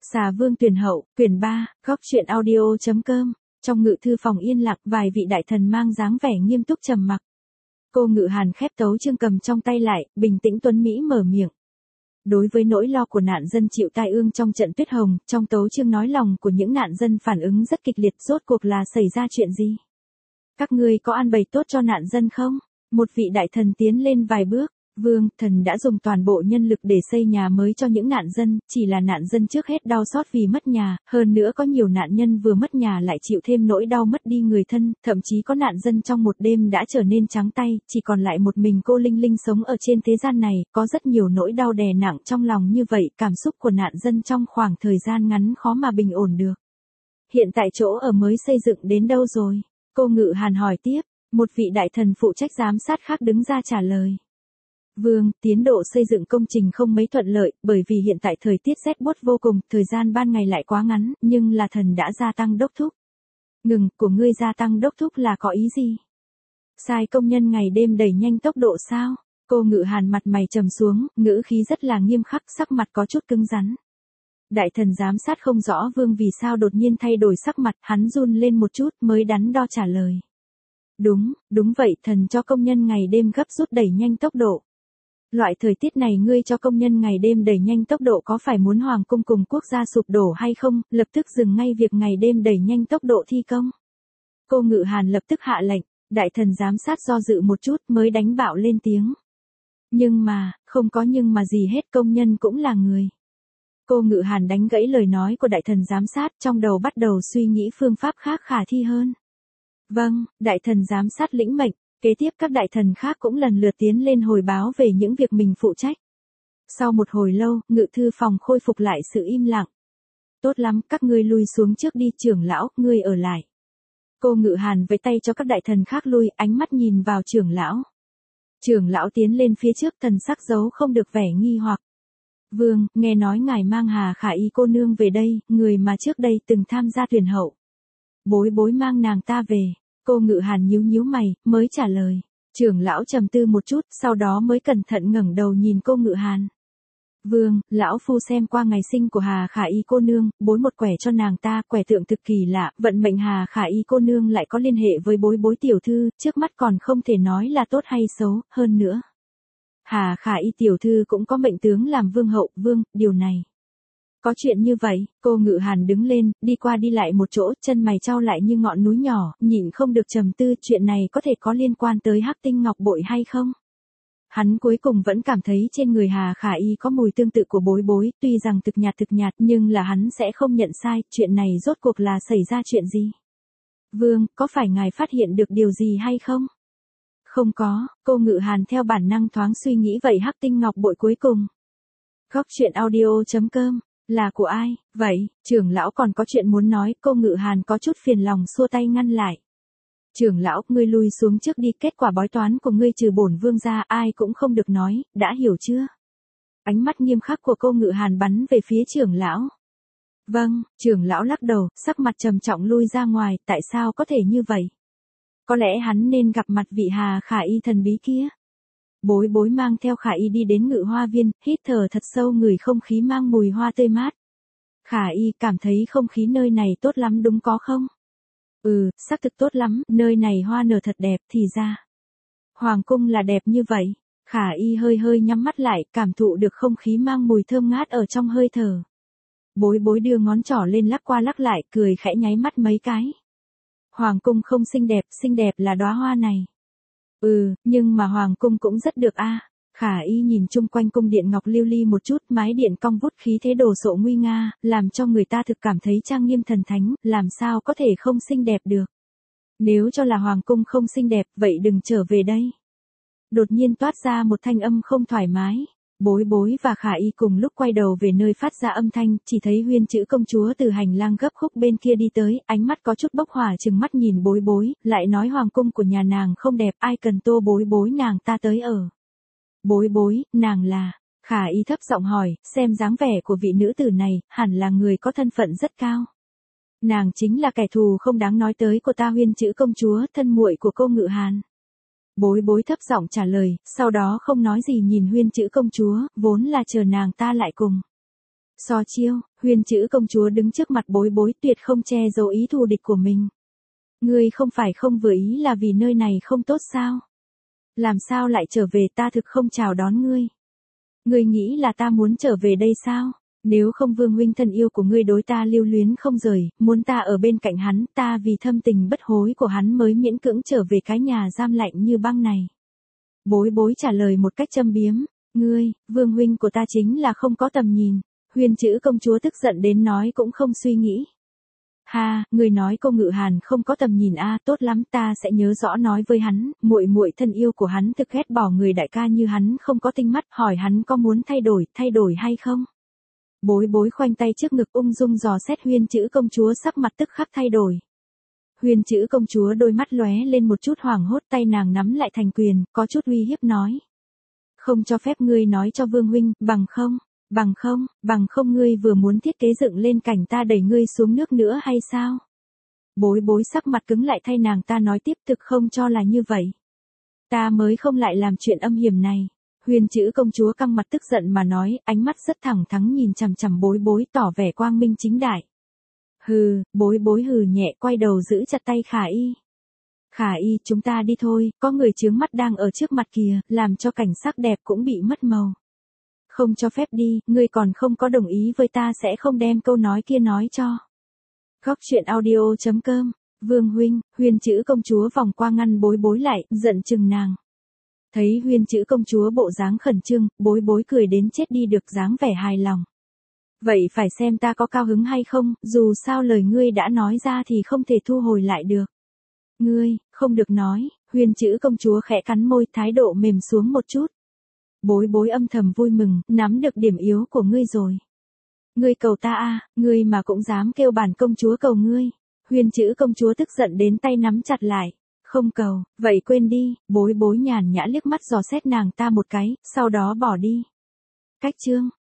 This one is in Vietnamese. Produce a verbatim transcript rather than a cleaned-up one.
Xà Vương Tuyển Hậu, quyển ba, góc truyện audio.com. Trong ngự thư phòng yên lặng, vài vị đại thần mang dáng vẻ nghiêm túc trầm mặc. Cô Ngự Hàn khép tấu chương cầm trong tay lại, bình tĩnh tuấn mỹ mở miệng. Đối với nỗi lo của nạn dân chịu tai ương trong trận tuyết hồng, trong tấu chương nói lòng của những nạn dân phản ứng rất kịch liệt, rốt cuộc là xảy ra chuyện gì? Các ngươi có an bày tốt cho nạn dân không? Một vị đại thần tiến lên vài bước. Vương, thần đã dùng toàn bộ nhân lực để xây nhà mới cho những nạn dân, chỉ là nạn dân trước hết đau xót vì mất nhà, hơn nữa có nhiều nạn nhân vừa mất nhà lại chịu thêm nỗi đau mất đi người thân, thậm chí có nạn dân trong một đêm đã trở nên trắng tay, chỉ còn lại một mình cô Linh Linh sống ở trên thế gian này, có rất nhiều nỗi đau đè nặng trong lòng như vậy, cảm xúc của nạn dân trong khoảng thời gian ngắn khó mà bình ổn được. Hiện tại chỗ ở mới xây dựng đến đâu rồi? Cô Ngự Hàn hỏi tiếp, một vị đại thần phụ trách giám sát khác đứng ra trả lời. Vương, tiến độ xây dựng công trình không mấy thuận lợi, bởi vì hiện tại thời tiết rét buốt vô cùng, thời gian ban ngày lại quá ngắn, nhưng là thần đã gia tăng đốc thúc. Ngừng, của ngươi gia tăng đốc thúc là có ý gì? Sai công nhân ngày đêm đẩy nhanh tốc độ sao? Cô Ngự Hàn mặt mày trầm xuống, ngữ khí rất là nghiêm khắc, sắc mặt có chút cứng rắn. Đại thần giám sát không rõ Vương vì sao đột nhiên thay đổi sắc mặt, hắn run lên một chút mới đắn đo trả lời. Đúng, đúng vậy, thần cho công nhân ngày đêm gấp rút đẩy nhanh tốc độ. Loại thời tiết này ngươi cho công nhân ngày đêm đẩy nhanh tốc độ có phải muốn hoàng cung cùng quốc gia sụp đổ hay không, lập tức dừng ngay việc ngày đêm đẩy nhanh tốc độ thi công. Cô Ngự Hàn lập tức hạ lệnh, đại thần giám sát do dự một chút mới đánh bạo lên tiếng. Nhưng mà, không có nhưng mà gì hết, công nhân cũng là người. Cô Ngự Hàn đánh gãy lời nói của đại thần giám sát, trong đầu bắt đầu suy nghĩ phương pháp khác khả thi hơn. Vâng, đại thần giám sát lĩnh mệnh. Kế tiếp các đại thần khác cũng lần lượt tiến lên hồi báo về những việc mình phụ trách. Sau một hồi lâu, ngự thư phòng khôi phục lại sự im lặng. Tốt lắm, các ngươi lui xuống trước đi, trưởng lão, ngươi ở lại. Cô Ngự Hàn với tay cho các đại thần khác lui, ánh mắt nhìn vào trưởng lão. Trưởng lão tiến lên phía trước, thần sắc giấu không được vẻ nghi hoặc. Vương, nghe nói ngài mang Hà Khả Y cô nương về đây, người mà trước đây từng tham gia tuyển hậu. Bối bối mang nàng ta về. Cô Ngự Hàn nhíu nhíu mày, mới trả lời. Trưởng lão trầm tư một chút, sau đó mới cẩn thận ngẩng đầu nhìn cô Ngự Hàn. Vương, lão phu xem qua ngày sinh của Hà Khả Y cô nương, bối một quẻ cho nàng ta, quẻ tượng thực kỳ lạ, vận mệnh Hà Khả Y cô nương lại có liên hệ với bối bối tiểu thư, trước mắt còn không thể nói là tốt hay xấu, hơn nữa. Hà Khả Y tiểu thư cũng có mệnh tướng làm vương hậu, vương, điều này. Có chuyện như vậy, cô Ngự Hàn đứng lên, đi qua đi lại một chỗ, chân mày chau lại như ngọn núi nhỏ, nhịn không được trầm tư, chuyện này có thể có liên quan tới Hắc Tinh Ngọc Bội hay không? Hắn cuối cùng vẫn cảm thấy trên người Hà Khả Y có mùi tương tự của bối bối, tuy rằng thực nhạt thực nhạt nhưng là hắn sẽ không nhận sai, chuyện này rốt cuộc là xảy ra chuyện gì? Vương, có phải ngài phát hiện được điều gì hay không? Không có, cô Ngự Hàn theo bản năng thoáng suy nghĩ vậy Hắc Tinh Ngọc Bội cuối cùng. Góc truyện audio.com. Là của ai, vậy, trưởng lão còn có chuyện muốn nói, cô Ngự Hàn có chút phiền lòng xua tay ngăn lại. Trưởng lão, ngươi lui xuống trước đi, kết quả bói toán của ngươi trừ bổn vương ra ai cũng không được nói, đã hiểu chưa? Ánh mắt nghiêm khắc của cô Ngự Hàn bắn về phía trưởng lão. Vâng, trưởng lão lắc đầu, sắc mặt trầm trọng lui ra ngoài, tại sao có thể như vậy? Có lẽ hắn nên gặp mặt vị Hà Khả Y thần bí kia. Bối bối mang theo Khả Y đi đến Ngự Hoa Viên, hít thở thật sâu ngửi không khí mang mùi hoa tươi mát. Khả Y cảm thấy không khí nơi này tốt lắm đúng có không? Ừ, xác thực tốt lắm, nơi này hoa nở thật đẹp, thì ra. Hoàng cung là đẹp như vậy. Khả Y hơi hơi nhắm mắt lại, cảm thụ được không khí mang mùi thơm ngát ở trong hơi thở. Bối bối đưa ngón trỏ lên lắc qua lắc lại, cười khẽ nháy mắt mấy cái. Hoàng cung không xinh đẹp, xinh đẹp là đóa hoa này. Ừ, nhưng mà hoàng cung cũng rất được a. À. Khả Y nhìn chung quanh cung điện ngọc lưu ly một chút, mái điện cong vút khí thế đồ sộ nguy nga, làm cho người ta thực cảm thấy trang nghiêm thần thánh, làm sao có thể không xinh đẹp được. Nếu cho là hoàng cung không xinh đẹp, vậy đừng trở về đây. Đột nhiên toát ra một thanh âm không thoải mái. Bối bối và Khả Y cùng lúc quay đầu về nơi phát ra âm thanh, chỉ thấy Huyên Chữ công chúa từ hành lang gấp khúc bên kia đi tới, ánh mắt có chút bốc hỏa trừng mắt nhìn bối bối, lại nói hoàng cung của nhà nàng không đẹp, ai cần tô bối bối nàng ta tới ở. Bối bối, nàng là, Khả Y thấp giọng hỏi, xem dáng vẻ của vị nữ tử này, hẳn là người có thân phận rất cao. Nàng chính là kẻ thù không đáng nói tới của ta Huyên Chữ công chúa, thân muội của cô Ngự Hàn. Bối bối thấp giọng trả lời, sau đó không nói gì nhìn Huyên Chữ công chúa, vốn là chờ nàng ta lại cùng. So chiêu, huyền chữ công chúa đứng trước mặt bối bối tuyệt không che giấu ý thù địch của mình. Ngươi không phải không vừa ý là vì nơi này không tốt sao? Làm sao lại trở về, ta thực không chào đón ngươi. Ngươi nghĩ là ta muốn trở về đây sao? Nếu không Vương huynh thân yêu của ngươi đối ta lưu luyến không rời, muốn ta ở bên cạnh hắn, ta vì thâm tình bất hối của hắn mới miễn cưỡng trở về cái nhà giam lạnh như băng này. Bối bối trả lời một cách châm biếm, ngươi, Vương huynh của ta chính là không có tầm nhìn. Huyền chữ công chúa tức giận đến nói cũng không suy nghĩ. Ha, người nói cô Ngự Hàn không có tầm nhìn a, à, tốt lắm, ta sẽ nhớ rõ nói với hắn, muội muội thân yêu của hắn thực ghét bỏ người đại ca như hắn không có tinh mắt, hỏi hắn có muốn thay đổi, thay đổi hay không. Bối bối khoanh tay trước ngực ung dung dò xét huyền chữ công chúa, sắc mặt tức khắc thay đổi. Huyền chữ công chúa đôi mắt lóe lên một chút hoảng hốt, tay nàng nắm lại thành quyền, có chút uy hiếp nói. Không cho phép ngươi nói cho Vương huynh, bằng không. Bằng không, bằng không ngươi vừa muốn thiết kế dựng lên cảnh ta đẩy ngươi xuống nước nữa hay sao? Bối bối sắc mặt cứng lại thay nàng ta nói tiếp, thực không cho là như vậy. Ta mới không lại làm chuyện âm hiểm này. Huyền chữ công chúa căng mặt tức giận mà nói, ánh mắt rất thẳng thắn nhìn chằm chằm bối bối, tỏ vẻ quang minh chính đại. Hừ, bối bối hừ nhẹ, quay đầu giữ chặt tay Khả Y. Khả Y, chúng ta đi thôi, có người chướng mắt đang ở trước mặt kìa, làm cho cảnh sắc đẹp cũng bị mất màu. Không cho phép đi, ngươi còn không có đồng ý với ta sẽ không đem câu nói kia nói cho. Góc truyện audio chấm com, Vương huynh, huyền chữ công chúa vòng qua ngăn bối bối lại, giận chừng nàng. Thấy huyền chữ công chúa bộ dáng khẩn trương, bối bối cười đến chết đi được dáng vẻ hài lòng. Vậy phải xem ta có cao hứng hay không, dù sao lời ngươi đã nói ra thì không thể thu hồi lại được. Ngươi, không được nói, huyền chữ công chúa khẽ cắn môi, thái độ mềm xuống một chút. Bối bối âm thầm vui mừng, nắm được điểm yếu của ngươi rồi. Ngươi cầu ta a, à, ngươi mà cũng dám kêu bản công chúa cầu ngươi. Huyền chữ công chúa tức giận đến tay nắm chặt lại. Không cầu, vậy quên đi, bối bối nhàn nhã liếc mắt dò xét nàng ta một cái, sau đó bỏ đi. Cách chương.